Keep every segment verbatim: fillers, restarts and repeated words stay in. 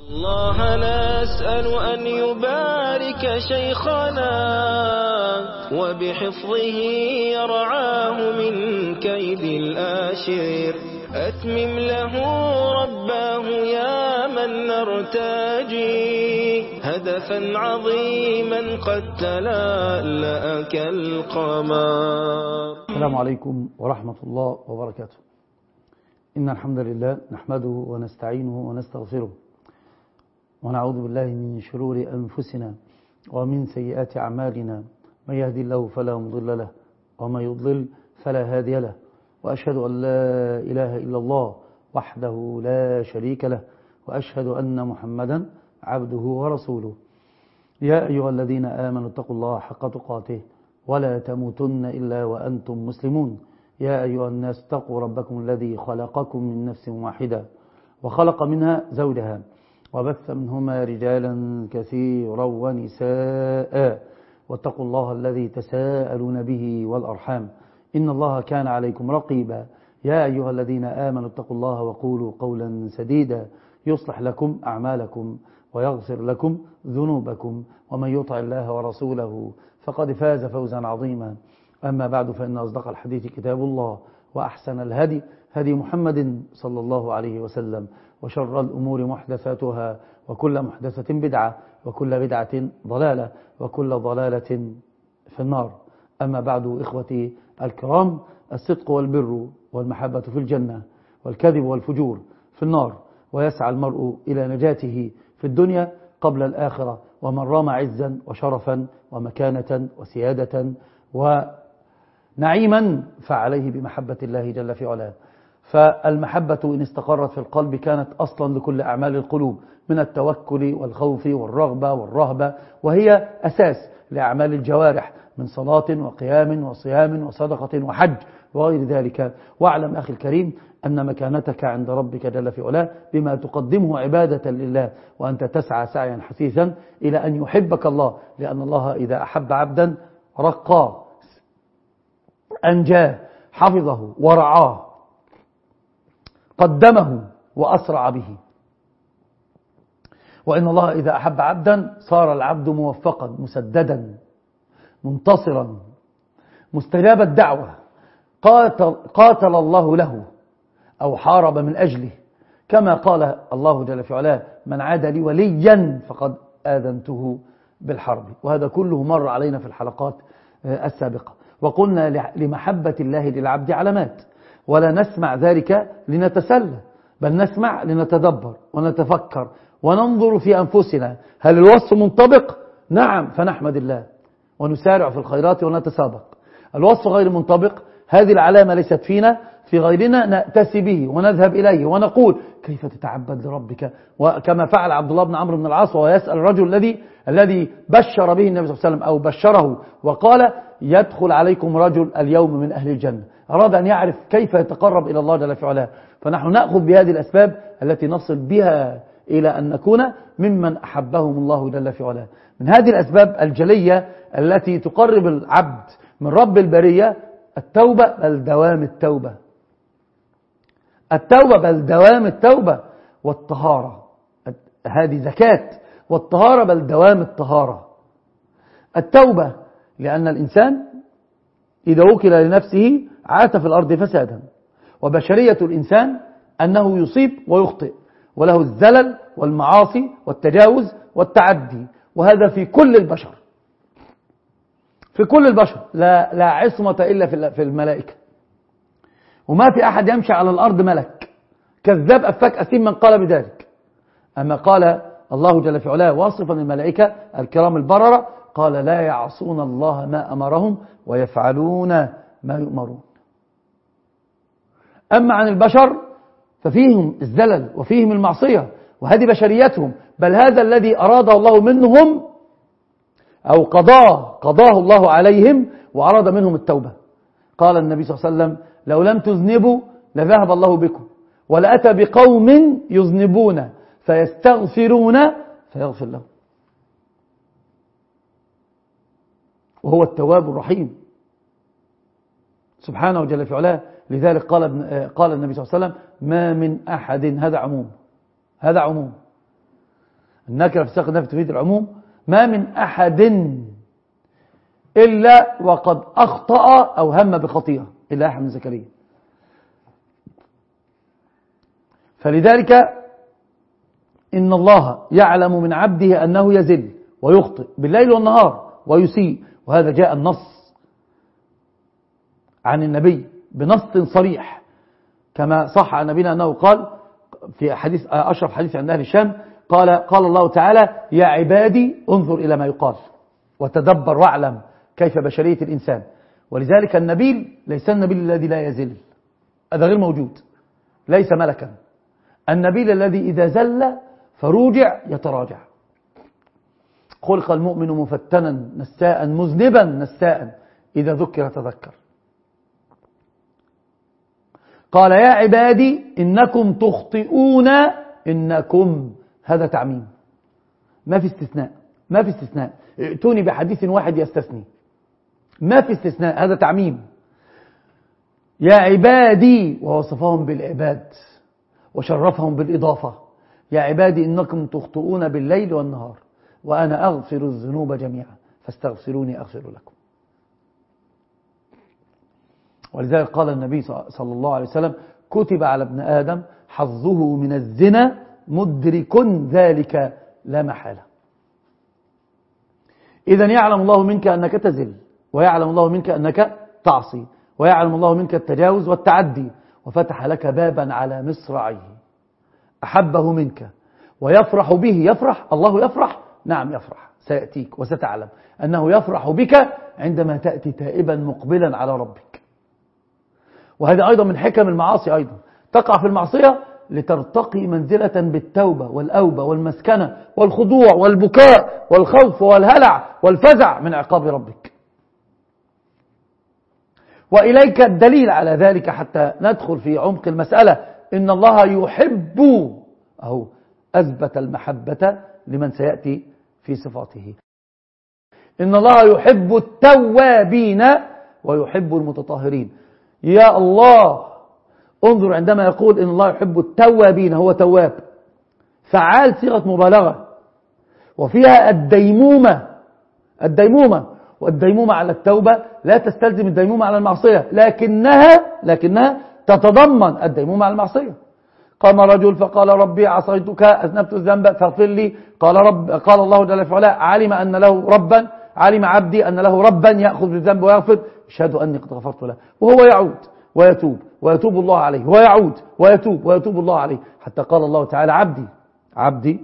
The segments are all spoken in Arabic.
الله نسأل أن يبارك شيخنا وبحفظه يرعاه من كيد الآشر. أتمم له رباه يا من نرتجي هدفا عظيما قد تلألأ كالقمر. السلام عليكم ورحمة الله وبركاته. إن الحمد لله نحمده ونستعينه ونستغفره ونعوذ بالله من شرور أنفسنا ومن سيئات أعمالنا. من يهدي الله فلا مضل له ومن يضلل فلا هادي له، وأشهد أن لا إله إلا الله وحده لا شريك له، وأشهد أن محمدا عبده ورسوله. يا أيها الذين آمنوا اتقوا الله حق تقاته ولا تموتن إلا وأنتم مسلمون. يا أيها الناس اتقوا ربكم الذي خلقكم من نفس واحدة وخلق منها زوجها وبث منهما رجالا كثيرا ونساء، واتقوا الله الذي تساءلون به والأرحام إن الله كان عليكم رقيبا. يا أيها الذين آمنوا اتقوا الله وقولوا قولا سديدا يصلح لكم أعمالكم ويغفر لكم ذنوبكم، ومن يطع الله ورسوله فقد فاز فوزا عظيما. أما بعد، فإن أصدق الحديث كتاب الله، وأحسن الهدي هدي محمد صلى الله عليه وسلم، وشر الأمور محدثاتها، وكل محدثة بدعة، وكل بدعة ضلالة، وكل ضلالة في النار. أما بعد، إخوتي الكرام، الصدق والبر والمحبة في الجنة، والكذب والفجور في النار، ويسعى المرء إلى نجاته في الدنيا قبل الآخرة. ومن رام عزا وشرفا ومكانة وسيادة ونعيما فعليه بمحبة الله جل في علاه. فالمحبة إن استقرت في القلب كانت أصلا لكل أعمال القلوب، من التوكل والخوف والرغبة والرهبة، وهي أساس لأعمال الجوارح من صلاة وقيام وصيام وصدقة وحج وغير ذلك. واعلم أخي الكريم أن مكانتك عند ربك جل في علاه بما تقدمه عبادة لله، وأنت تسعى سعيا حثيثا إلى أن يحبك الله، لأن الله إذا أحب عبدا رقاه أنجاه حفظه ورعاه قدمه وأسرع به. وإن الله إذا أحب عبدا صار العبد موفقا مسددا منتصرا مستجاب الدعوة، قاتل, قاتل الله له أو حارب من أجله، كما قال الله جل في علاه: من عاد لي وليا فقد آذنته بالحرب. وهذا كله مر علينا في الحلقات السابقة. وقلنا لمحبة الله للعبد علامات، ولا نسمع ذلك لنتسلى، بل نسمع لنتدبر ونتفكر وننظر في أنفسنا، هل الوصف منطبق؟ نعم، فنحمد الله ونسارع في الخيرات ونتسابق. الوصف غير منطبق، هذه العلامة ليست فينا، في غيرنا نأتسي به ونذهب إليه ونقول: كيف تتعبد لربك؟ وكما فعل عبد الله بن عمرو بن العاص، وهو يسأل الرجل الذي الذي بشر به النبي صلى الله عليه وسلم أو بشره وقال: يدخل عليكم رجل اليوم من أهل الجنة. أراد أن يعرف كيف يتقرب إلى الله جل في علاه. فنحن نأخذ بهذه الأسباب التي نصل بها إلى أن نكون ممن أحبهم الله جل في علاه. من هذه الأسباب الجلية التي تقرب العبد من رب البرية التوبة، بل دوام التوبة. التوبة بل دوام التوبة، والطهارة، هذه زكاة، والطهارة بل دوام الطهارة. التوبة لأن الإنسان إذا وكل لنفسه عاث في الأرض فسادا، وبشرية الإنسان أنه يصيب ويخطئ، وله الزلل والمعاصي والتجاوز والتعدي، وهذا في كل البشر، في كل البشر، لا, لا عصمة إلا في الملائكة. وما في أحد يمشي على الأرض ملك كذاب أفاك أثيم من قال بذلك. أما قال الله جل في علاه واصفا الملائكة الكرام البررة، قال: لا يعصون الله ما أمرهم ويفعلون ما يؤمرون. أما عن البشر ففيهم الزلل وفيهم المعصية، وهذه بشريتهم، بل هذا الذي أراده الله منهم أو قضاه قضاه الله عليهم وأراد منهم التوبة. قال النبي صلى الله عليه وسلم: لو لم تذنبوا لذهب الله بكم، ولأتى بقوم يذنبون فيستغفرون فيغفر لهم، وهو التواب الرحيم سبحانه وجل في علاه. لذلك قال قال النبي صلى الله عليه وسلم: ما من أحد، هذا عموم، هذا عموم النكرة في سياق النفي تفيد العموم. ما من أحد إلا وقد أخطأ أو هم بخطيئة إلا يحيى بن زكريا. فلذلك إن الله يعلم من عبده أنه يزل ويخطئ بالليل والنهار ويسيء، وهذا جاء النص عن النبي بنص صريح كما صح عن نبينا أنه قال في حديث أشرف حديث عند أهل الشام، قال قال الله تعالى: يا عبادي انظر إلى ما يقال وتدبر واعلم كيف بشرية الإنسان. ولذلك النبيل ليس النبيل الذي لا يزل، هذا غير موجود، ليس ملكا. النبيل الذي إذا زل فروجع يتراجع. خلق المؤمن مفتنا نساء مذنبا نساء إذا ذكر تذكر. قال: يا عبادي إنكم تخطئون، إنكم هذا تعميم، ما في استثناء، ما في استثناء. ائتوني بحديث واحد يستثني، ما في استثناء، هذا تعميم. يا عبادي ووصفهم بالعباد وشرفهم بالإضافة. يا عبادي إنكم تخطئون بالليل والنهار وأنا أغفر الذنوب جميعا فاستغفروني أغفر لكم. ولذلك قال النبي صلى الله عليه وسلم: كتب على ابن آدم حظه من الزنا مدرك ذلك لا محالة. إذن يعلم الله منك أنك تزل، ويعلم الله منك أنك تعصي، ويعلم الله منك التجاوز والتعدي، وفتح لك بابا على مصراعيه. أحبه منك ويفرح به. يفرح الله، يفرح، نعم يفرح، سيأتيك وستعلم أنه يفرح بك عندما تأتي تائبا مقبلا على ربك. وهذا أيضا من حكم المعاصي، أيضا تقع في المعصية لترتقي منزلة بالتوبة والأوبة والمسكنة والخضوع والبكاء والخوف والهلع والفزع من عقاب ربك. وإليك الدليل على ذلك حتى ندخل في عمق المسألة: إن الله يحب، أهو أثبت المحبة لمن سيأتي في صفاته. إن الله يحب التوابين ويحب المتطهرين. يا الله، انظر عندما يقول إن الله يحب التوابين، هو تواب، فعال صيغة مبالغة، وفيها الديمومة. الديمومة والديمومة على التوبة لا تستلزم الديمومة على المعصية، لكنها لكنها تتضمن الديمومة على المعصية. قام رجل فقال: ربي عصيتك أذنبت الذنب فاغفر لي. قال رب قال الله جل وعلا: علم أن له ربا، علم عبدي أن له ربا يأخذ بالذنب ويغفر، اشهد أني قد غفرت له. وهو يعود ويتوب ويتوب الله عليه، ويعود ويتوب ويتوب الله عليه، حتى قال الله تعالى: عبدي عبدي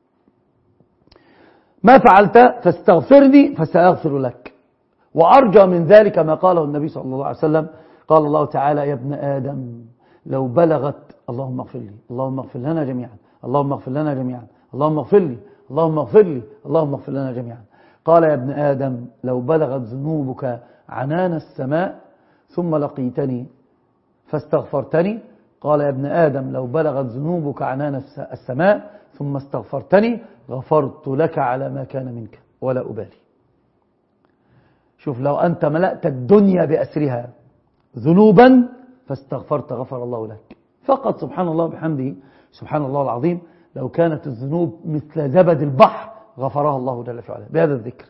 ما فعلت فاستغفرني فسأغفر لك. وأرجى من ذلك ما قاله النبي صلى الله عليه وسلم، قال الله تعالى: يا ابن آدم لو بلغت، اللهم اغفر لي، اللهم اغفر لنا جميعا، اللهم اغفر لنا جميعا، اللهم اغفر لي، اللهم اغفر لي، اللهم اغفر لنا جميعا. قال: يا ابن آدم لو بلغت ذنوبك عنان السماء ثم لقيتني فاستغفرتني. قال: يا ابن آدم لو بلغت ذنوبك عنان السماء ثم استغفرتني غفرت لك على ما كان منك ولا أبالي. شوف، لو أنت ملأت الدنيا بأسرها ذنوبا فاستغفرت غفر الله لك فقط. سبحان الله بحمده، سبحان الله العظيم، لو كانت الذنوب مثل زبد البحر غفرها الله جل وعلا بهذا الذكر.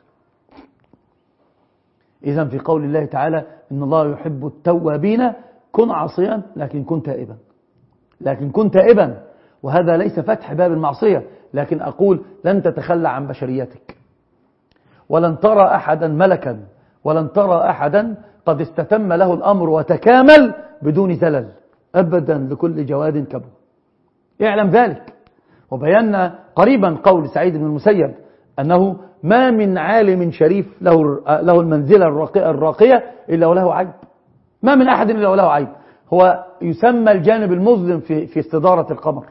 إذن في قول الله تعالى: إن الله يحب التوابين، كن عاصيا لكن كن تائبا، لكن كن تائبا. وهذا ليس فتح باب المعصية، لكن أقول لن تتخلى عن بشريتك، ولن ترى أحدا ملكا، ولن ترى أحدا قد استتم له الأمر وتكامل بدون زلل أبدا، لكل جواد كبر. اعلم ذلك. وبينا قريبا قول سعيد بن المسيب أنه ما من عالم شريف له له المنزلة الراقية إلا وله عيب، ما من أحد إلا وله عيب. هو يسمى الجانب المظلم في في استدارة القمر.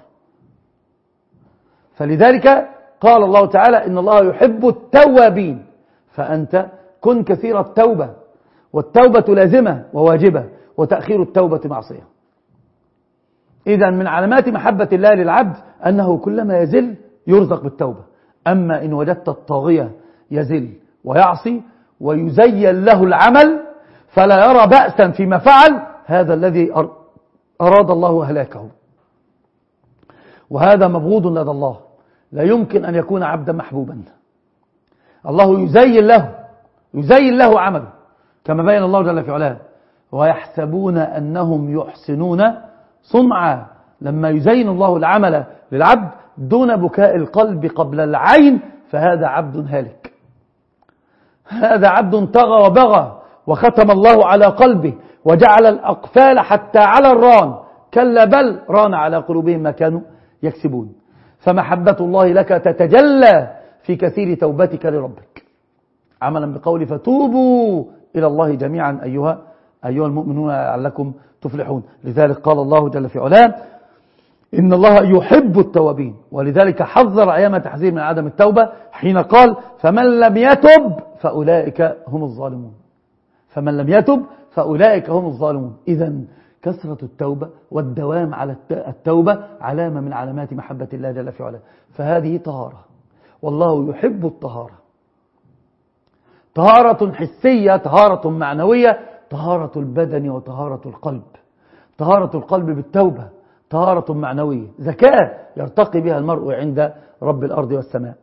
فلذلك قال الله تعالى: إن الله يحب التوابين، فأنت كن كثير التوبة، والتوبة لازمة وواجبة، وتأخير التوبة معصية. إذن من علامات محبة الله للعبد أنه كلما يزل يرزق بالتوبة. أما إن وجدت الطاغية يزل ويعصي ويزين له العمل فلا يرى بأسا فيما فعل، هذا الذي أراد الله هلاكه، وهذا مبغوض لدى الله. لا يمكن أن يكون عبدا محبوبا. الله يزين له يزين له عمله كما بين الله جل في علاه، ويحسبون أنهم يحسنون صنعا. لما يزين الله العمل للعبد دون بكاء القلب قبل العين فهذا عبد هالك، هذا عبد طغى وبغى وختم الله على قلبه وجعل الأقفال حتى على الران، كلا بل ران على قلوبهم ما كانوا يكسبون. فمحبة الله لك تتجلى في كثير توبتك لربك، عملا بقول فتوبوا إلى الله جميعا أيها أيها المؤمنون لعلكم تفلحون. لذلك قال الله جل في علاه إن الله يحب التوابين، ولذلك حذر أيام تحذير من عدم التوبة حين قال فمن لم يتب فأولئك هم الظالمون، فمن لم يتب فأولئك هم الظالمون. إذن كثرة التوبة والدوام على التوبة علامة من علامات محبة الله جل في علاه. فهذه طهارة، والله يحب الطهارة، طهارة حسية، طهارة معنوية، طهارة البدن وطهارة القلب. طهارة القلب بالتوبة، طهارة معنوية، زكاة يرتقي بها المرء عند رب الأرض والسماء.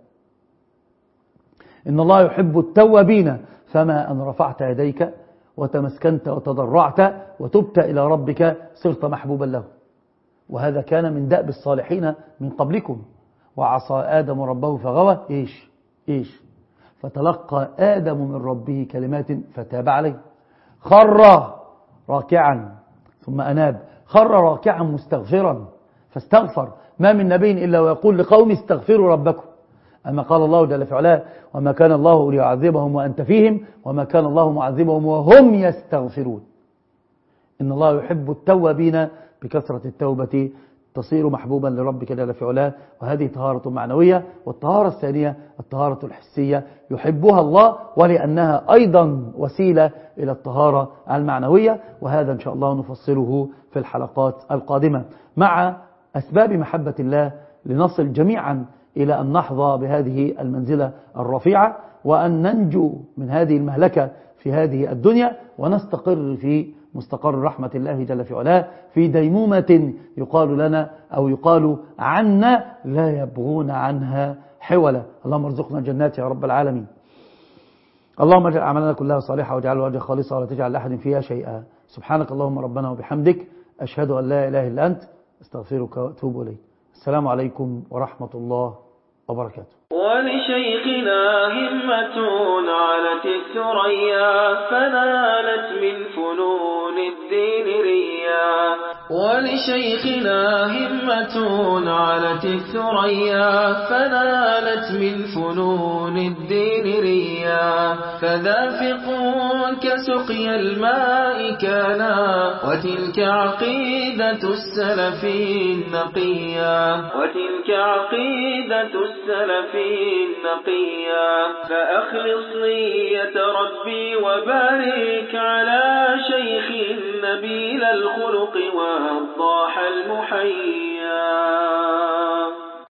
إن الله يحب التوابين، فما أن رفعت يديك وتمسكنت وتضرعت وتبت إلى ربك صرت محبوبا له. وهذا كان من دأب الصالحين من قبلكم. وعصى آدم ربه فغوى إيش إيش فتلقى آدم من ربه كلمات فتاب عليه. خر راكعا ثم أناب، خر راكعا مستغفرا فاستغفر. ما من نبي إلا ويقول لقوم استغفروا ربكم. أما قال الله جل في علاه وما كان الله ليعذبهم وأنت فيهم وما كان الله معذبهم وهم يستغفرون. إن الله يحب التوابين، بكثرة التوبة تصير محبوبا لربك جل في علاه. وهذه طهارة معنوية. والطهارة الثانية الطهارة الحسية، يحبها الله ولأنها أيضا وسيلة إلى الطهارة المعنوية. وهذا إن شاء الله نفصله في الحلقات القادمة مع أسباب محبة الله، لنصل جميعا إلى أن نحظى بهذه المنزلة الرفيعة، وأن ننجو من هذه المهلكة في هذه الدنيا، ونستقر في مستقر رحمة الله جل في علاه، في ديمومة يقال لنا أو يقال عنا لا يبغون عنها حولا. اللهم ارزقنا الجنات يا رب العالمين. اللهم اجعل أعمالنا كلها صالحة واجعل وجه خالصة ولا تجعل لأحد فيها شيئا. سبحانك اللهم ربنا وبحمدك، أشهد أن لا إله إلا أنت، استغفرك وأتوب إليك. السلام عليكم ورحمة الله وبركاته. ولشيخنا همة علت الثريا فنالت من فنون الدين ريا. ولشيخنا همة علت الثريا فنالت من فنون الدين ريا. فذافق كسقي الماء كانا وتلك عقيدة السلف النقيا. وتلك عقيدة السلف النقيا. فأخلص نية ربي وبارك على شيخ نبيل الخلق والضاح المحيا.